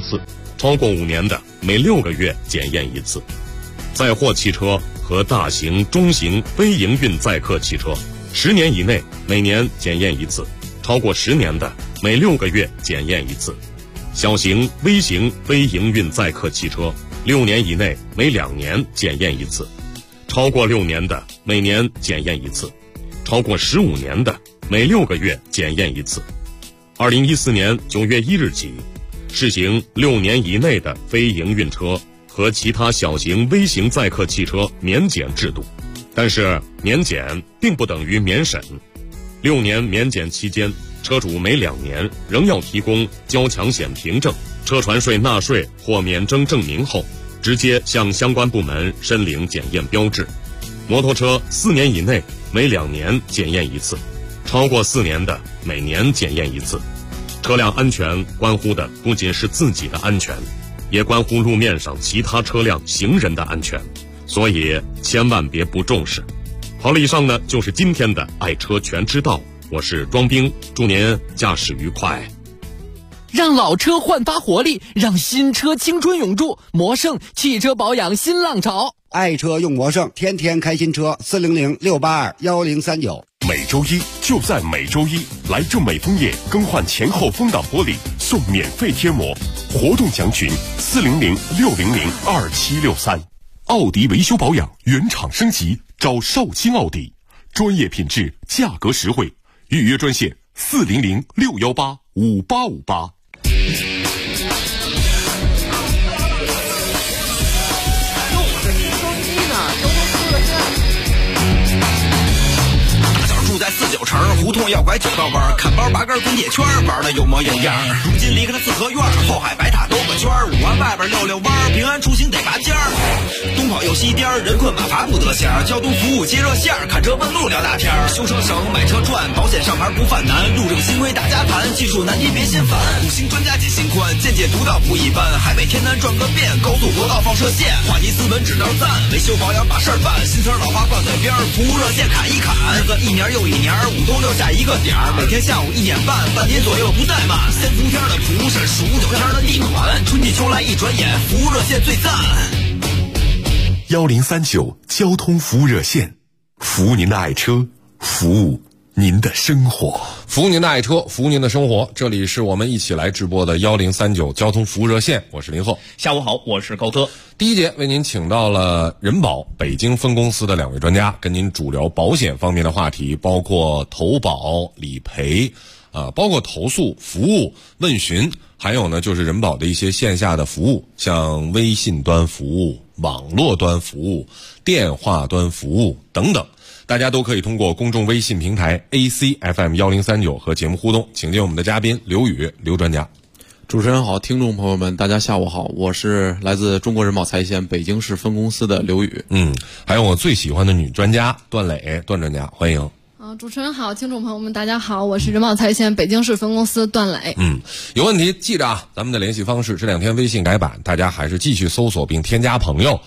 次，超过5年的每6个月检验1次。载货汽车和大型、中型非营运载客汽车10年以内每年检验1次，超过10年的每6个月检验1次。小型、微型非营运载客汽车6年以内每2年检验1次，超过6年的每年检验1次，超过15年的每6个月检验1次。2014年9月1日起，试行6年以内的非营运车和其他小型微型载客汽车免检制度。但是免检并不等于免审，6年免检期间，车主每2年仍要提供交强险凭证、车船税纳税或免征证明后，直接向相关部门申领检验标志。摩托车4年以内每2年检验1次，超过4年的每年检验1次。车辆安全关乎的不仅是自己的安全，也关乎路面上其他车辆、行人的安全，所以千万别不重视。好了，以上呢就是今天的爱车全知道，我是庄兵，祝您驾驶愉快。 让老车焕发活力，让新车青春永驻。魔胜汽车保养新浪潮， 爱车用魔胜，天天开新车。400-682-1039。 每周一就在每周一，来正美枫叶更换前后风挡玻璃送免费贴膜，活动详询400-600-2763。奥迪维修保养原厂升级，找绍兴奥迪，专业品质，价格实惠，预约专线400-618-5858。 在49城胡同要拐9道弯，看包拔根滚铁圈，玩的有模有样。如今离开了四合院，后海白塔兜个圈，5环外边溜弯，平安出行得拔尖儿。东跑又西颠，人困马乏不得闲。交通服务接热线，看车问路聊大天。修车省，买车赚，保险上牌不犯难。路这个新规大家谈，技术难题别心烦。5星专家解心宽，见解独到不一般。海北天南转个遍，高速国道放射线，话题斯文指导赞，维修保养把事儿办。新词老话挂嘴边，服务热线砍一砍。日子一年又一年，5冬6夏一个点儿，每天下午1点半，半年左右不怠慢。3伏天的普审，15、9天的地暖，春季秋来一转眼，服务热线最赞。 1039交通服务热线，服务您的爱车，服务您的生活， 服务您的爱车，服务您的生活。这里是我们一起来直播的1039交通服务热线，我是林鹤。 下午好，我是高科。 第一节为您请到了人保北京分公司的2位专家，跟您主聊保险方面的话题，包括投保、理赔，包括投诉、服务、问询，还有呢就是人保的一些线下的服务，像微信端服务、网络端服务、电话端服务等等。大家都可以通过公众微信平台 ACFM1039 和节目互动，请进我们的嘉宾刘宇刘专家。 主持人好，听众朋友们大家下午好，我是来自中国人保财险北京市分公司的刘宇。 还有我最喜欢的女专家段磊，段专家欢迎。 主持人好，听众朋友们大家好，我是人保财险北京市分公司段磊。 有问题记着啊，咱们的联系方式这2天微信改版，大家还是继续搜索并添加朋友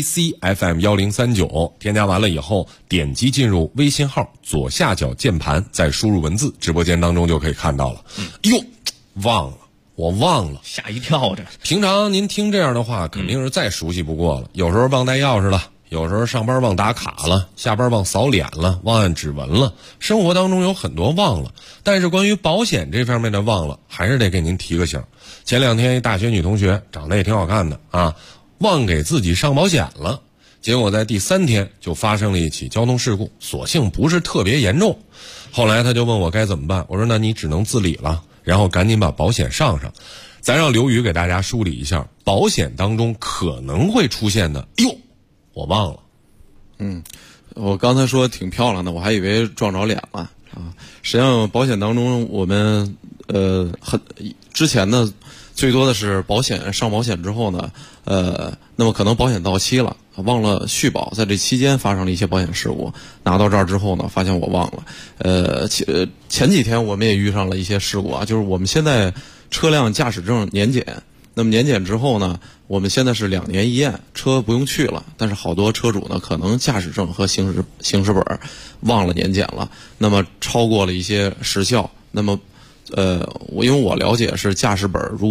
ACFM1039，添加完了以后点击进入微信号左下角键盘，再输入文字，直播间当中就可以看到了。我忘了， 吓一跳这。 平常您听这样的话肯定是再熟悉不过了，有时候忘带钥匙了，有时候上班忘打卡了，下班忘扫脸了，忘按指纹了，生活当中有很多忘了。但是关于保险这方面的忘了，还是得给您提个醒。前2天一大学女同学长得也挺好看的啊，忘给自己上保险了，结果在第3天就发生了一起交通事故，所幸不是特别严重。后来她就问我该怎么办，我说那你只能自理了，然后赶紧把保险上。咱让刘宇给大家梳理一下保险当中可能会出现的我忘了。 我刚才说挺漂亮的，我还以为撞着脸了啊。实际上保险当中我们之前呢最多的是上保险之后呢那么可能保险到期了，忘了续保，在这期间发生了一些保险事故，拿到这儿之后呢发现我忘了。前几天我们也遇上了一些事故啊，就是我们现在车辆驾驶证年检，那么年检之后呢，我们现在是2年一验，车不用去了，但是好多车主呢可能驾驶证和行驶本忘了年检了，那么超过了一些时效，那么因为我了解是驾驶本如果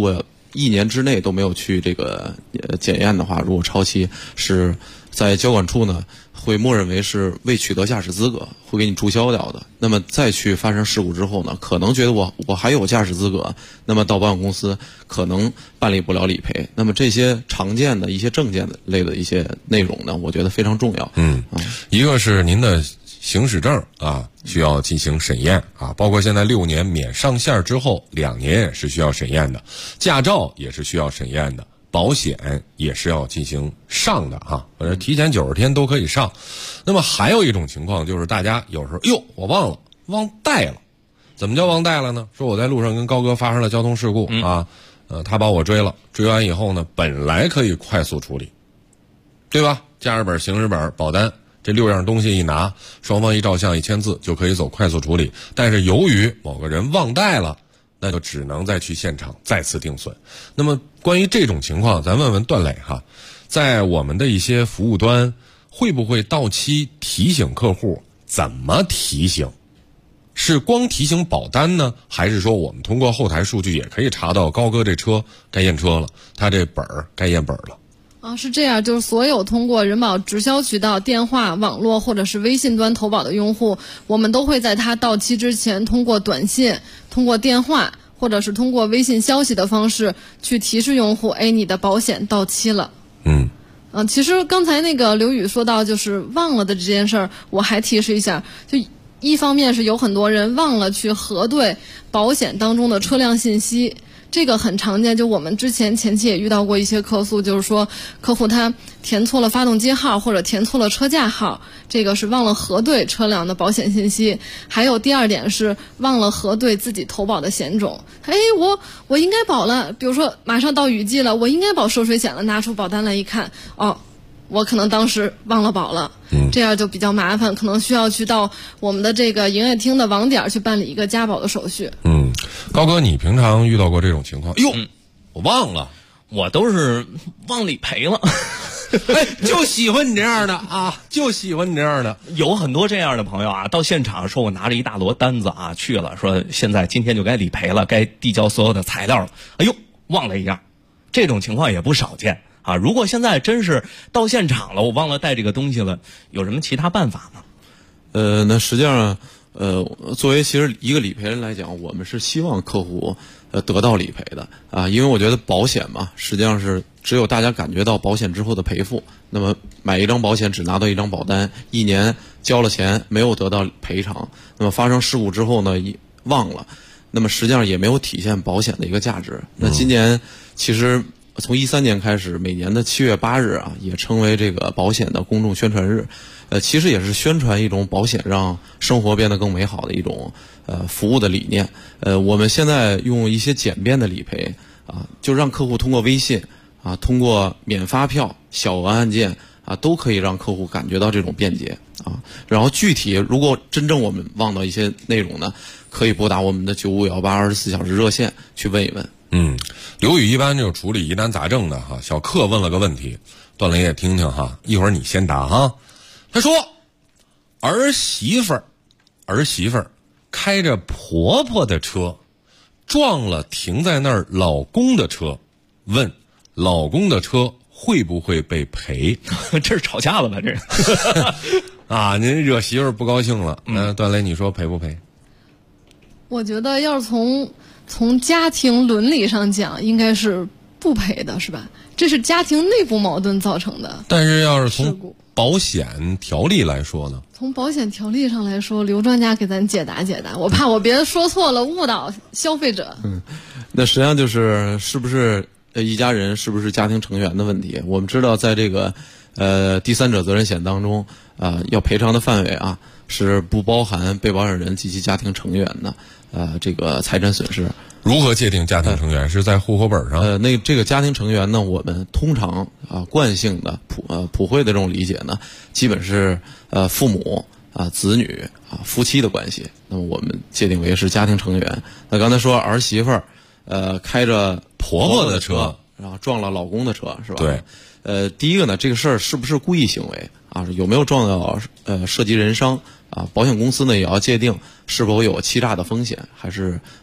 1年之内都没有去这个检验的话，如果超期是在交管处呢会默认为是未取得驾驶资格，会给你注销掉的。那么再去发生事故之后呢，可能觉得我还有驾驶资格，那么到保险公司可能办理不了理赔。那么这些常见的一些证件类的一些内容呢，我觉得非常重要。 一个是您的行驶证啊需要进行审验啊，包括现在6年免上线之后2年也是需要审验的，驾照也是需要审验的，保险也是要进行上的哈，或者提前90天都可以上。那么还有一种情况就是大家有时候我忘带了，怎么叫忘带了呢？说我在路上跟高哥发生了交通事故啊，他把我追了，追完以后呢，本来可以快速处理，对吧？驾驶本、行驶本、保单。这6样东西一拿，双方一照相一签字就可以走快速处理。但是由于某个人忘带了，那就只能再去现场再次定损。那么关于这种情况，咱问问段磊哈，在我们的一些服务端，会不会到期提醒客户？怎么提醒？是光提醒保单呢，还是说我们通过后台数据也可以查到高哥这车该验车了，他这本儿该验本了？ 是这样，就是所有通过人保直销渠道、电话、网络或者是微信端投保的用户，我们都会在它到期之前，通过短信、通过电话或者是通过微信消息的方式去提示用户，你的保险到期了。其实刚才那个刘宇说到就是忘了的这件事儿，我还提示一下，就一方面是有很多人忘了去核对保险当中的车辆信息。这个很常见，就我们前期也遇到过一些客诉，就是说客户他填错了发动机号或者填错了车架号，这个是忘了核对车辆的保险信息。还有第二点是忘了核对自己投保的险种。我应该保了，比如说马上到雨季了，我应该保涉水险了，拿出保单来一看，我可能当时忘了保了，这样就比较麻烦，可能需要去到我们的这个营业厅的网点去办理一个加保的手续。 高哥，你平常遇到过这种情况？我忘了， 我都是忘理赔了。 就喜欢你这样的啊，就喜欢你这样的。 有很多这样的朋友啊，到现场说我拿着一大摞单子啊去了，说现在今天就该理赔了，该递交所有的材料了。忘了一样，这种情况也不少见啊。如果现在真是到现场了，我忘了带这个东西了，有什么其他办法吗？ 那实际上，作为其实一个理赔人来讲，我们是希望客户得到理赔的啊，因为我觉得保险嘛，实际上是只有大家感觉到保险之后的赔付。那么买一张保险只拿到一张保单，1年交了钱没有得到赔偿，那么发生事故之后呢，忘了，那么实际上也没有体现保险的一个价值。那今年其实从13年开始，每年的7月8日啊，也成为这个保险的公众宣传日。其实也是宣传一种保险让生活变得更美好的一种服务的理念。我们现在用一些简便的理赔啊，就让客户通过微信啊，通过免发票、小额按件啊，都可以让客户感觉到这种便捷啊。然后具体如果真正我们忘到一些内容呢，可以拨打我们的951824小时热线去问一问。 刘宇一般就处理疑难杂症的哈。小克问了个问题，段磊也听听哈，一会儿你先答哈。他说儿媳妇儿开着婆婆的车撞了停在那儿老公的车，问老公的车会不会被赔？ 这是吵架了吧这啊，您惹媳妇儿不高兴了。段磊你说赔不赔？ 我觉得要是从家庭伦理上讲，应该是不赔的，是吧？这是家庭内部矛盾造成的。 但是要是从保险条例来说呢？ 从保险条例上来说，刘专家给咱解答解答，我怕我别说错了，误导消费者。 那实际上是不是一家人，是不是家庭成员的问题？我们知道，在这个第三者责任险当中要赔偿的范围啊，是不包含被保险人及其家庭成员的这个财产损失。 如何界定家庭成员？是在户口本上？ 这个家庭成员呢，我们通常惯性的普惠的这种理解呢，基本是父母子女夫妻的关系。那么我们界定为是家庭成员。那刚才说儿媳妇儿开着婆婆的车，然后撞了老公的车，是吧？ 对。 第一个呢，这个事儿是不是故意行为啊？有没有撞到涉及人伤啊？保险公司呢也要界定是否有欺诈的风险，还是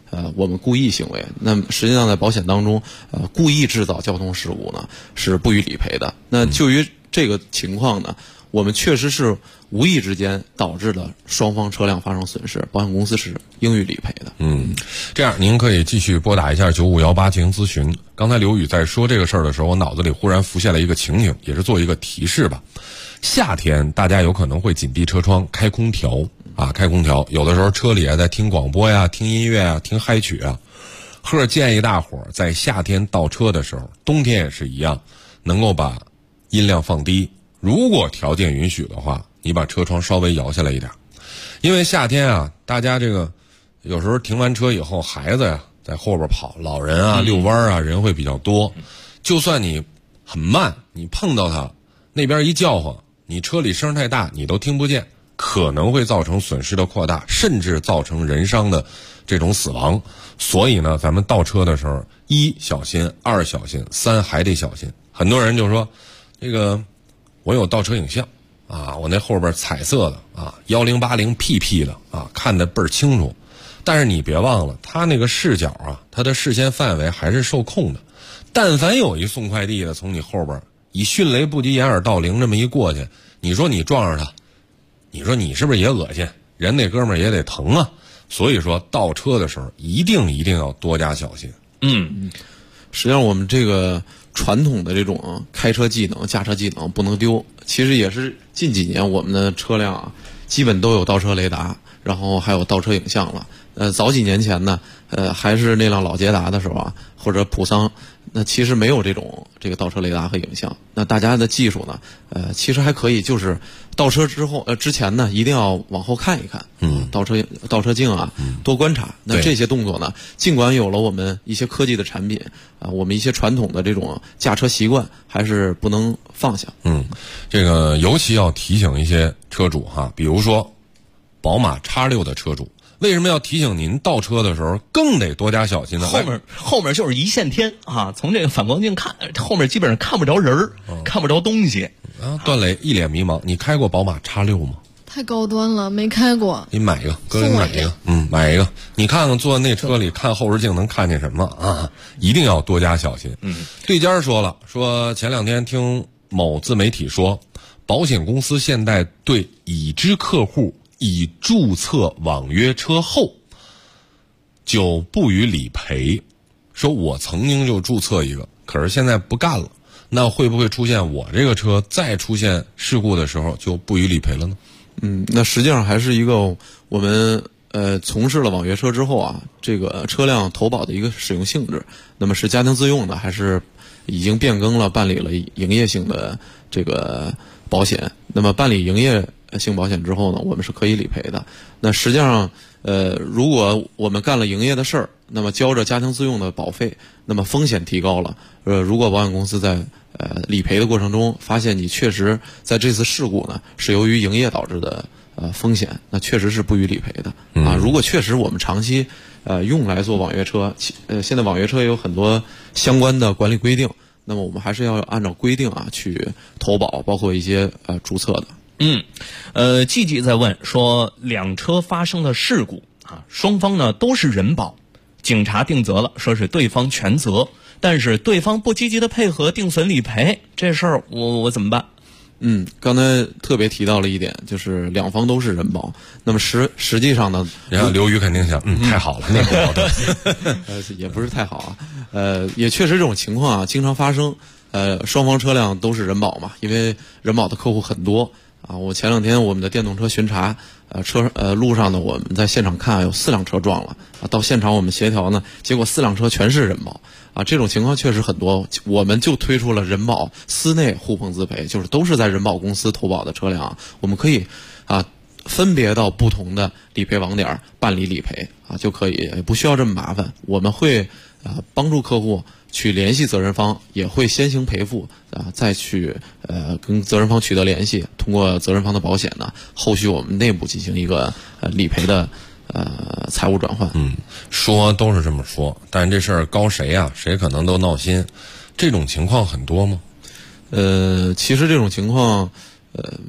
我们故意行为。那么实际上在保险当中，故意制造交通事故呢是不予理赔的。那就于这个情况呢，我们确实是无意之间导致的双方车辆发生损失，保险公司是应予理赔的。 这样您可以继续拨打一下9518进行咨询。刚才刘宇在说这个事儿的时候，我脑子里忽然浮现了一个情景，也是做一个提示吧。夏天大家有可能会紧闭车窗开空调啊，开空调，有的时候车里在听广播呀、听音乐啊、听嗨曲啊。建议大伙儿在夏天倒车的时候，冬天也是一样，能够把音量放低。如果条件允许的话，你把车窗稍微摇下来一点。因为夏天啊，大家这个有时候停完车以后，孩子呀在后边跑，老人啊遛弯啊，人会比较多。就算你很慢，你碰到他那边一叫唤，你车里声太大，你都听不见，可能会造成损失的扩大，甚至造成人伤的这种死亡。所以呢，咱们倒车的时候，1小心，2小心，3还得小心。很多人就说，这个我有倒车影像啊，我那后边彩色的啊，1080PP 的啊，看得倍儿清楚。但是你别忘了，他那个视角啊，他的视线范围还是受控的。但凡有一送快递的从你后边以迅雷不及掩耳盗铃这么一过去，你说你撞上他，你说你是不是也恶心？人那哥们儿也得疼啊。所以说倒车的时候一定要多加小心。 实际上我们这个传统的这种开车技能、驾车技能不能丢，其实也是近几年我们的车辆啊，基本都有倒车雷达，然后还有倒车影像了。早几年前呢，还是那辆老捷达的时候啊，或者普桑，那其实没有这个倒车雷达和影像。那大家的技术呢，其实还可以，就是倒车之前呢，一定要往后看一看，倒车镜啊，多观察。那这些动作呢，尽管有了我们一些科技的产品啊，我们一些传统的这种驾车习惯，还是不能放下。 这个尤其要提醒一些车主哈，比如说宝马X6的车主。为什么要提醒您倒车的时候更得多加小心呢？ 后面就是一线天啊！从这个反光镜看，后面基本上看不着人儿，看不着东西。 段磊一脸迷茫，你开过宝马X6吗？ 太高端了，没开过。 你买一个，哥给你买一个。买一个。你看看坐那车里看后视镜能看见什么啊？一定要多加小心。对家说了，说前2天听某自媒体说，保险公司现在对已知客户已注册网约车后就不予理赔，说我曾经就注册一个，可是现在不干了，那会不会出现我这个车再出现事故的时候就不予理赔了呢？ 那实际上还是一个我们从事了网约车之后啊，这个车辆投保的一个使用性质，那么是家庭自用的，还是已经变更了办理了营业性的这个保险？那么办理营业性保险之后呢，我们是可以理赔的。那实际上，如果我们干了营业的事儿，那么交着家庭自用的保费，那么风险提高了。如果保险公司在理赔的过程中发现你确实在这次事故呢是由于营业导致的风险，那确实是不予理赔的啊。如果确实我们长期用来做网约车，现在网约车也有很多相关的管理规定，那么我们还是要按照规定啊去投保，包括一些注册的。 季季在问说，2车发生的事故啊，双方呢都是人保，警察定责了，说是对方全责，但是对方不积极的配合定损理赔，这事儿我怎么办？ 刚才特别提到了一点，就是2方都是人保。那么实际上呢， 然后刘宇肯定想，太好了，那个保的也不是太好啊。也确实这种情况啊经常发生。双方车辆都是人保嘛，因为人保的客户很多啊。我前2天我们的电动车巡查，路上呢我们在现场看有4辆车撞了啊，到现场我们协调呢，结果4辆车全是人保啊。这种情况确实很多，我们就推出了人保私内互碰自赔，就是都是在人保公司投保的车辆，我们可以分别到不同的理赔网点办理理赔啊，就可以，也不需要这么麻烦。我们会帮助客户去联系责任方，也会先行赔付再去跟责任方取得联系，通过责任方的保险呢，后续我们内部进行一个理赔的财务转换。 说都是这么说，但这事儿高谁啊？谁可能都闹心。这种情况很多吗？ 其实这种情况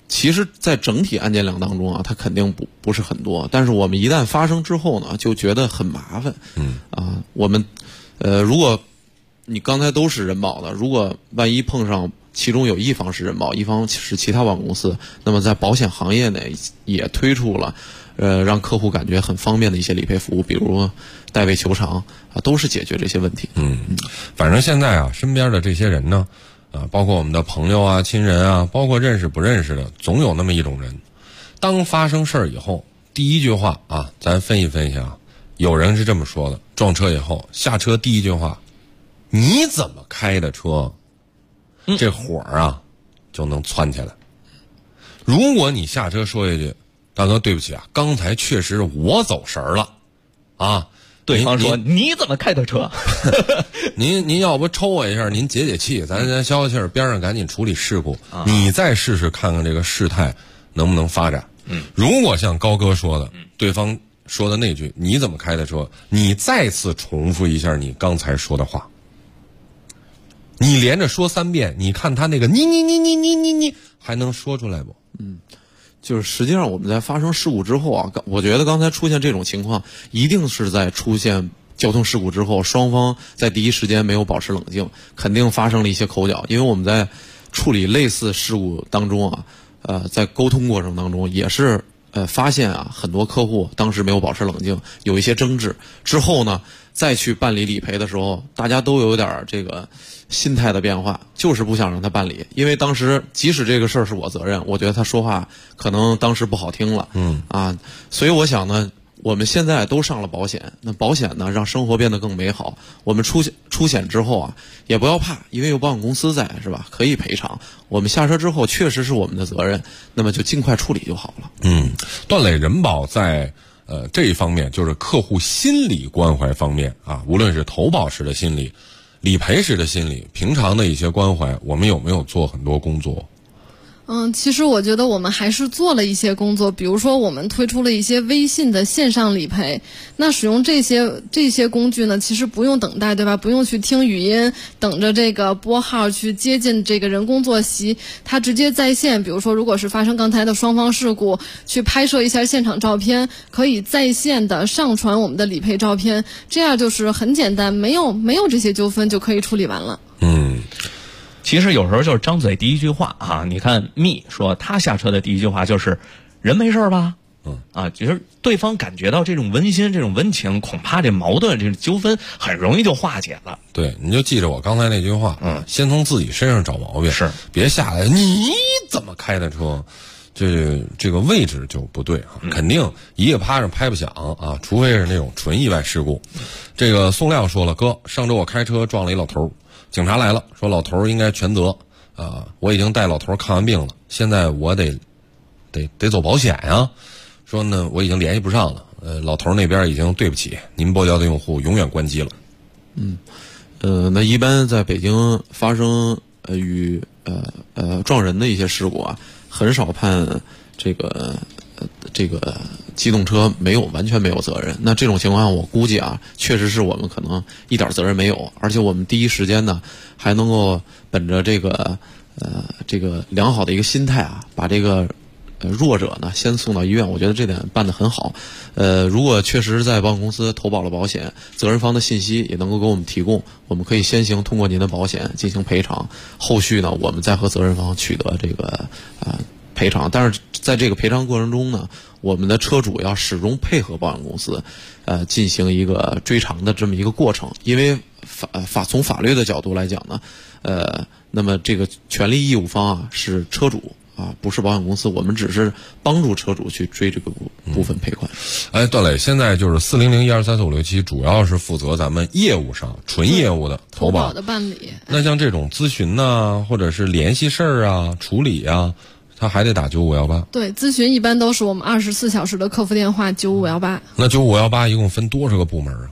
其实，在整体案件量当中啊，它肯定不是很多，但是我们一旦发生之后呢，就觉得很麻烦。我们如果你刚才都是人保的，如果万一碰上其中有一方是人保，一方是其他保险公司，那么在保险行业内也推出了让客户感觉很方便的一些理赔服务，比如代位求偿啊，都是解决这些问题。 反正现在啊，身边的这些人呢，包括我们的朋友啊、亲人啊，包括认识不认识的，总有那么一种人，当发生事儿以后，第一句话啊，咱分析分析啊，有人是这么说的：撞车以后下车第一句话，你怎么开的车？这火啊就能窜起来。如果你下车说一句，大哥对不起啊，刚才确实是我走神儿了啊， 对方说你怎么开的车？ 您要不抽我一下，您解解气，咱消消气儿，边上赶紧处理事故。你再试试看看这个事态能不能发展。如果像高哥说的，对方说的那句你怎么开的车，你再次重复一下你刚才说的话，你连着说3遍，你看他那个你还能说出来不？ 就是实际上我们在发生事故之后啊，我觉得刚才出现这种情况，一定是在出现交通事故之后，双方在第一时间没有保持冷静，肯定发生了一些口角。因为我们在处理类似事故当中啊，在沟通过程当中也是发现啊，很多客户当时没有保持冷静，有一些争执。之后呢，再去办理理赔的时候，大家都有点这个心态的变化，就是不想让他办理，因为当时即使这个事儿是我责任，我觉得他说话可能当时不好听了，所以我想呢，我们现在都上了保险，那保险呢让生活变得更美好。我们出险之后啊，也不要怕，因为有保险公司在，是吧？可以赔偿。我们下车之后确实是我们的责任，那么就尽快处理就好了。 段磊人保在这一方面，就是客户心理关怀方面啊，无论是投保时的心理、理赔时的心理，平常的一些关怀，我们有没有做很多工作？ 其实我觉得我们还是做了一些工作，比如说我们推出了一些微信的线上理赔。那使用这些工具呢，其实不用等待，对吧？不用去听语音，等着这个拨号去接近这个人工坐席，它直接在线。比如说，如果是发生刚才的双方事故，去拍摄一下现场照片，可以在线的上传我们的理赔照片，这样就是很简单，没有这些纠纷就可以处理完了。 其实有时候就是张嘴第一句话啊，你看蜜说他下车的第一句话就是人没事吧？就是对方感觉到这种温馨、这种温情，恐怕这矛盾、这种纠纷很容易就化解了。 对，你就记着我刚才那句话，先从自己身上找毛病， 是别下来你怎么开的车，这个位置就不对啊，肯定一个巴掌拍不响啊，除非是那种纯意外事故。这个宋亮说了，哥，上周我开车撞了一老头。警察来了，说老头应该全责，我已经带老头看完病了，现在我得走保险呀。说呢，我已经联系不上了，老头那边已经对不起，您拨交的用户永远关机了。 那一般在北京发生与撞人的一些事故啊，很少判这个机动车完全没有责任。那这种情况我估计啊，确实是我们可能一点责任没有，而且我们第一时间呢还能够本着这个良好的一个心态啊，把这个弱者呢先送到医院。我觉得这点办得很好。如果确实在保险公司投保了保险，责任方的信息也能够给我们提供，我们可以先行通过您的保险进行赔偿，后续呢我们再和责任方取得这个赔偿。但是在这个赔偿过程中呢，我们的车主要始终配合保险公司，进行一个追偿的这么一个过程。因为从法律的角度来讲呢，那么这个权利义务方啊是车主啊，不是保险公司，我们只是帮助车主去追这个部分赔款。 段磊，现在就是40012345667，主要是负责咱们业务上纯业务的投保的办理。 那像这种咨询呐，或者是联系事儿啊、处理啊，他还得打9518。 对，咨询一般都是我们24小时的客服电话9518。 那9518一共分多少个部门啊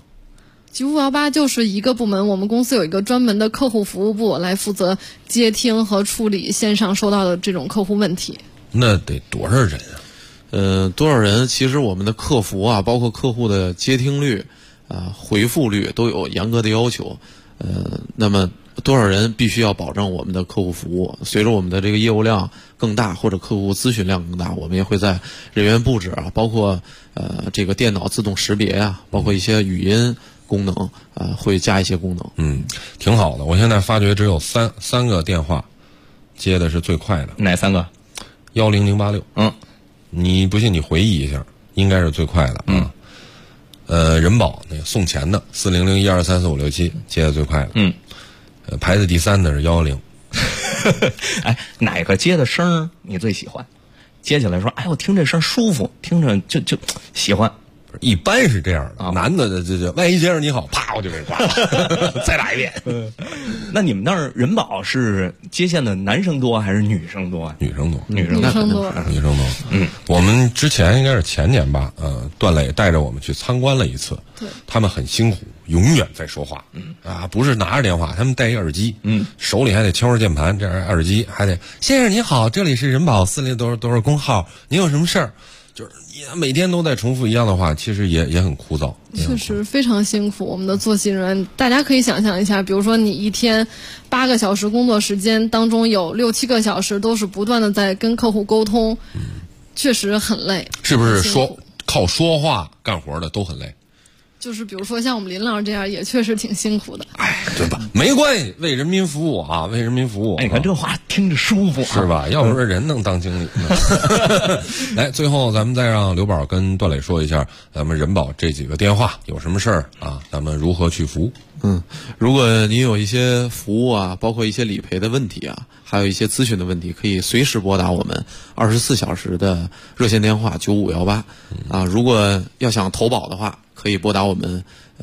？9518就是一个部门，我们公司有一个专门的客户服务部来负责接听和处理线上收到的这种客户问题。 那得多少人啊？ 多少人？其实我们的客服啊，包括客户的接听率、回复率都有严格的要求。那么多少人必须要保证我们的客户服务。随着我们的这个业务量更大，或者客户咨询量更大，我们也会在人员布置啊，包括这个电脑自动识别啊，包括一些语音功能会加一些功能。 挺好的。我现在发觉只有三个电话接的是最快的。 哪3个 ？10086。你不信你回忆一下，应该是最快的啊。人保那个送钱的400-1234567接的最快的。排在第3的是110。 哎，哪个接的声你最喜欢？接起来说，哎，我听这声舒服，听着就喜欢。 一般是这样的，男的这万一先生你好，啪我就给挂了，再打一遍。 那你们那儿人保是接线的男生多还是女生多？ 女生多。 女生多。 我们之前应该是前年吧，段磊带着我们去参观了一次。 对， 他们很辛苦，永远在说话。不是拿着电话，他们戴一耳机，手里还得敲着键盘，这样耳机还得先生你好，这里是人保400多少工号，您有什么事儿？就是每天都在重复一样的话，其实也很枯燥， 确实非常辛苦。我们的作息人员，大家可以想象一下，比如说你一天8个小时工作时间当中，有6-7个小时都是不断的在跟客户沟通，确实很累。 是不是靠说话干活的都很累？ 就是比如说像我们林老师这样，也确实挺辛苦的。 对吧？没关系，为人民服务啊，为人民服务。 你看这话听着舒服， 是吧？要不是人能当经理呢。来，最后咱们再让刘宝跟段磊说一下，咱们人保这几个电话有什么事儿啊？咱们如何去服务？ 如果您有一些服务啊，包括一些理赔的问题啊，还有一些咨询的问题，可以随时拨打我们24小时的热线电话9518啊。如果要想投保的话，可以拨打我们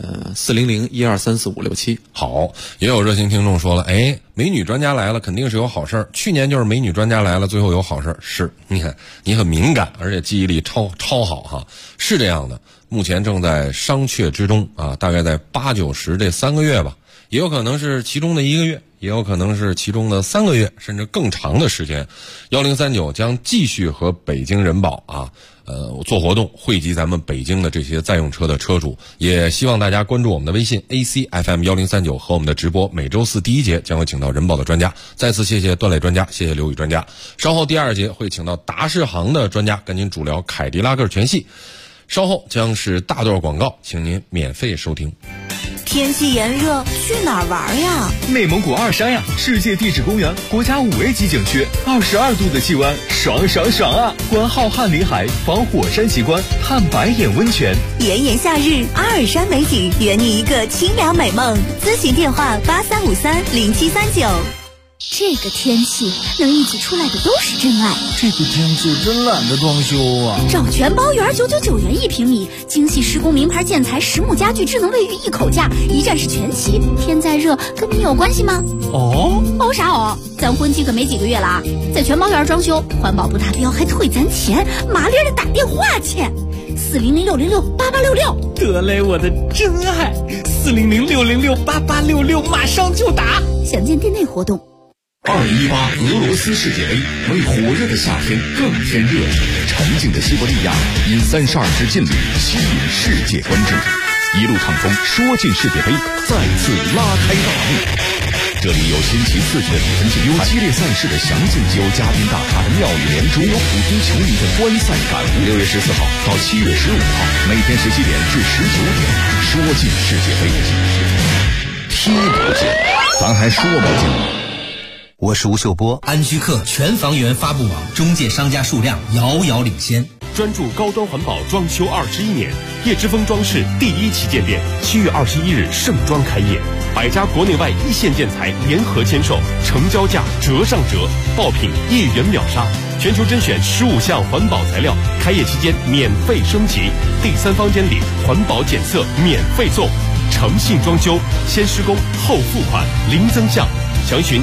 400-1234567。 好，也有热心听众说了，哎，美女专家来了，肯定是有好事儿。去年就是美女专家来了，最后有好事儿。是，你看你很敏感，而且记忆力超好哈，是这样的。目前正在商榷之中啊，大概在8、9、10这3个月吧，也有可能是其中的1个月，也有可能是其中的3个月，甚至更长的时间。1039将继续和北京人保做活动，汇集咱们北京的这些在用车的车主，也希望大家关注我们的微信 ACFM1039和我们的直播，每周4第1节将会请到人保的专家。再次谢谢段磊专家，谢谢刘宇专家。稍后第2节会请到达世行的专家跟您主聊凯迪拉克全系。稍后将是大段广告，请您免费收听。 天气炎热，去哪儿玩呀？ 内蒙古2山呀，世界地质公园国家5A 级景区，22度的气温，爽啊！观浩瀚林海，访火山奇观，探白眼温泉。 炎炎夏日，阿尔山美景，圆你一个清凉美梦。咨询电话83530739。这个天气能一起出来的都是真爱。 这个天气真懒得装修啊！ 找全包园999元1平米，精细施工名牌建材，实木家具，智能卫浴，一口价，一站式全齐。天再热，跟你有关系吗？哦啥哦？咱婚期可没几个月了啊！在全包园装修，环保不达标还退咱钱，麻利的打电话去，400-606-8866。 得嘞，我的真爱，400-606-8866，马上就打。 详见店内活动。 2018俄罗斯世界杯为火热的夏天更添热情，沉静的西伯利亚因32支劲旅吸引世界关注，一路畅通，说进世界杯再次拉开大幕。这里有新奇刺激的比分竞赛，有激烈赛事的详尽，有嘉宾大咖的妙语连珠，有普通球迷的观赛感悟。6月14号到7月15号，每天17点至19点，说进世界杯，踢不进，咱还说不进。 我是吴秀波。 安居客全房源发布网中介商家数量遥遥领先， 专注高端环保装修21年，叶之峰装饰第1旗舰店7月21日盛装开业，100家国内外一线建材联合签售，成交价折上折，爆品1元秒杀，全球甄选15项环保材料，开业期间免费升级，第3方监理，环保检测免费送，诚信装修，先施工后付款，零增项。详询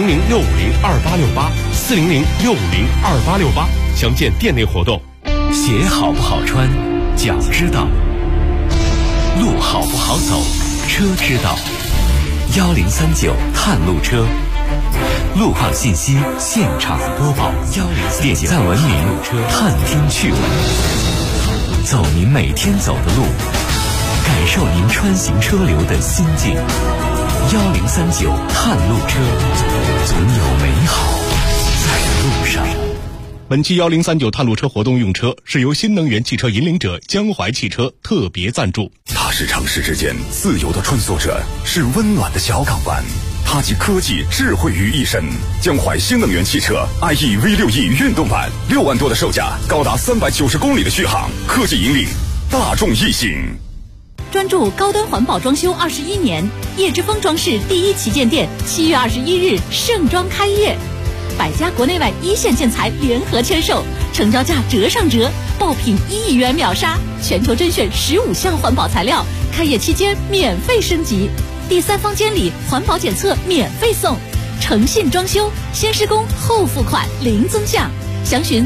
400-650-2868，400-650-2868，详见店内活动。 鞋好不好穿，脚知道；路好不好走，车知道。1039探路车，路况信息现场播报。点赞文明，探听趣闻，走您每天走的路，感受您穿行车流的心境。 1039探路车，总有美好在路上。 本期1039探路车活动用车是由新能源汽车引领者江淮汽车特别赞助。 它是城市之间自由的穿梭者，是温暖的小港湾。它集科技智慧于一身。江淮新能源汽车 IE V6E 运动版，6万多的售价，高达390公里的续航，科技引领大众一心。 专注高端环保装修21年，叶之峰装饰第一旗舰店7月21日盛装开业，100家国内外一线建材联合签售，成交价折上折，爆品1亿元秒杀，全球甄选15项环保材料，开业期间免费升级，第3方监理环保检测免费送，诚信装修，先施工后付款零增项，详询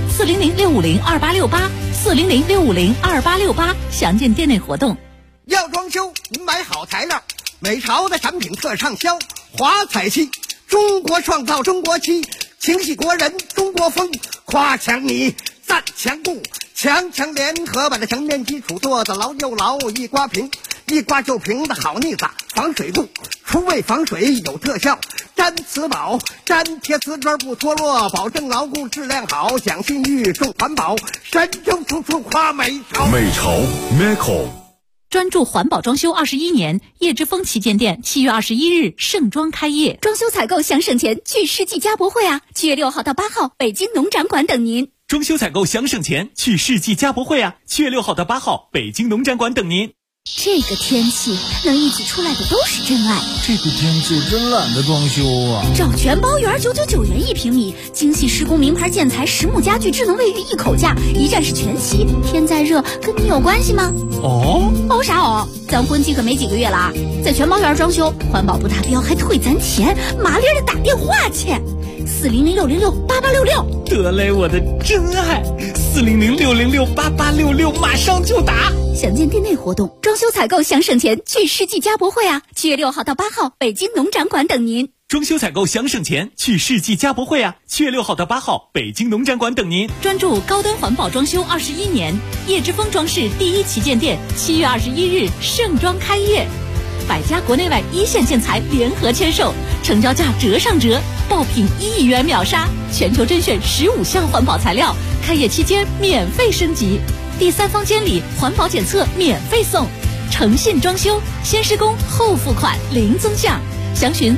400-650-2868，400-650-2868，详见店内活动。 要装修，您买好材料，美朝的产品特畅销，华彩漆，中国创造中国漆，情系国人中国风，夸强你赞强固，强联合把这墙面基础做得牢又牢，一刮平，一刮就平的好腻子，防水固，除味防水有特效，粘瓷宝，粘贴瓷砖不脱落，保证牢固质量好，讲信誉重环保，神州处处夸美朝。 美朝 Meco。 专注环保装修21年，叶之峰旗舰店7月21日盛装开业。 装修采购想省钱，去世纪家博会啊！7月6号到8号，北京农展馆等您。 装修采购想省钱，去世纪家博会啊！7月6号到8号，北京农展馆等您。 这个天气能一起出来的都是真爱。 这个天气真懒得装修啊！ 找全包园999元1平米，精细施工名牌建材实木家具智能卫浴一口价，一站式全齐。天再热跟你有关系吗？哦啥哦？咱婚期可没几个月了啊！在全包园装修，环保不达标还退咱钱，麻利的打电话去，400-606-8866。 得嘞，我的真爱，400-606-8866，马上就打。 详见店内活动，装修采购想省钱，去世纪家博会啊！7月6号到8号，北京农展馆等您。 装修采购想省钱，去世纪家博会啊！7月6号到8号，北京农展馆等您。 专注高端环保装修21年，叶之峰装饰第一旗舰店7月21日盛装开业，100家国内外一线建材联合签售，成交价折上折，爆品1亿元秒杀，全球甄选15项环保材料，开业期间免费升级，第3方监理环保检测免费送，诚信装修，先施工后付款零增项，详询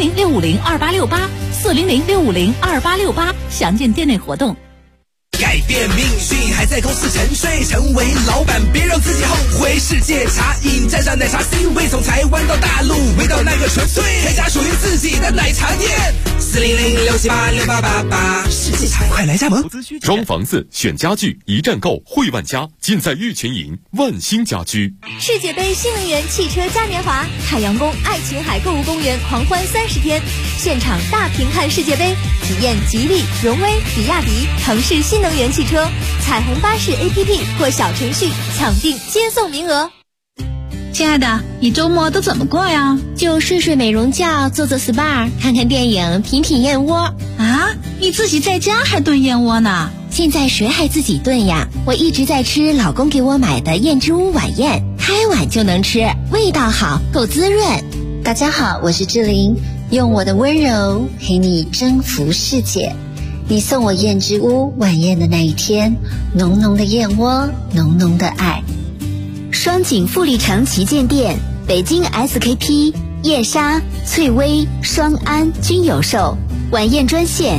400-650-2868，400-650-2868，详见店内活动。 改变命运还在公司沉睡，成为老板别让自己后悔。世界茶饮沾上奶茶 C 位，从台湾到大陆，味道那个纯粹，开家属于自己的奶茶店。400-678-6888，世界茶快来加盟。 装房子选家具一站购，汇万家尽在玉泉营万兴家居。 世界杯新能源汽车嘉年华，海洋宫爱琴海购物公园狂欢30天，现场大屏看世界杯，体验吉利、荣威、比亚迪、城市新能源汽车，彩虹巴士 APP 或小程序抢订接送名额。 亲爱的，你周末都怎么过呀？ 就睡睡美容觉，做做 SPA， 看看电影，品品燕窝。 啊，你自己在家还炖燕窝呢？ 现在谁还自己炖呀？我一直在吃老公给我买的燕之屋晚宴，开碗就能吃，味道好，够滋润。大家好，我是志玲，用我的温柔陪你征服世界。你送我燕之屋晚宴的那一天，浓浓的燕窝，浓浓的爱。双井富力城旗舰店，北京 SKP、燕莎、翠微、双安均有售。晚宴专线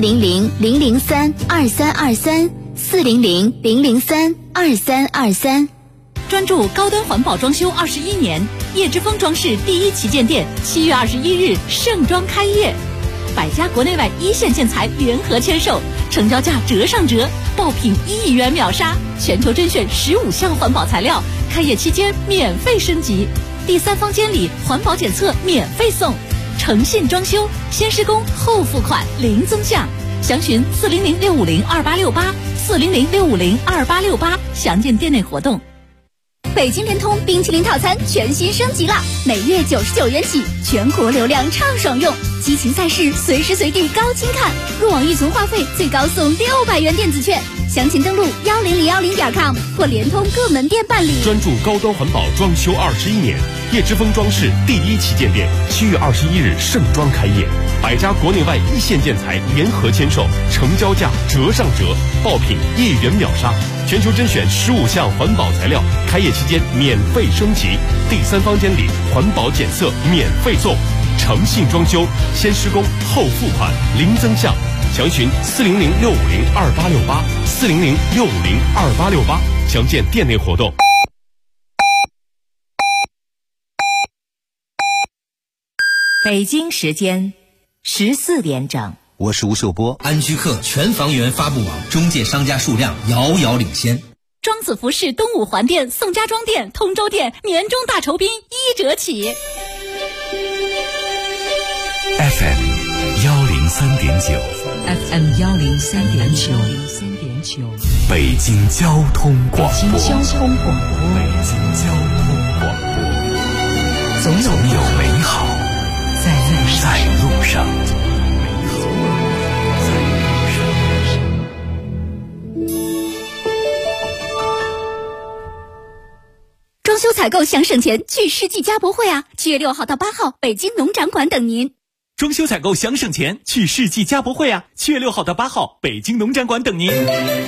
400-003-2323，400-003-2323。 专注高端环保装修21年，叶之峰装饰第一旗舰店7月21日盛装开业，100家国内外一线建材联合签售，成交价折上折，爆品1亿元秒杀，全球甄选15项环保材料，开业期间免费升级，第3方监理环保检测免费送，诚信装修，先施工后付款零增项，详询400-650-2868，400-650-2868，详见店内活动。 北京联通冰淇淋套餐全新升级了，每月99元起，全国流量畅爽用，激情赛事随时随地高清看，入网预存话费最高送600元电子券，详情登录10010.com 或联通各门店办理。 专注高端环保装修21年， 叶之峰装饰第1旗舰店7月21日盛装开业，100家国内外一线建材联合签售，成交价折上折，爆品1元秒杀，全球甄选15项环保材料，开业期间免费升级，第3方监理，环保检测免费送，诚信装修，先施工后付款，零增项。详询400-650-2868，400-650-2868，详见店内活动。 北京时间14点整， 我是吴秀波。 安居客全房源发布网中介商家数量遥遥领先。 庄子服饰东五环店、宋家庄店、通州店年终大酬宾1折起。 FM 103.9 FM 103.9， 北京交通广播。总有美好在路上。 装修采购想省钱，去世纪家博会啊！7月6号到8号，北京农展馆等您。 装修采购想省钱，去世纪家博会啊！7月6号到8号，北京农展馆等您。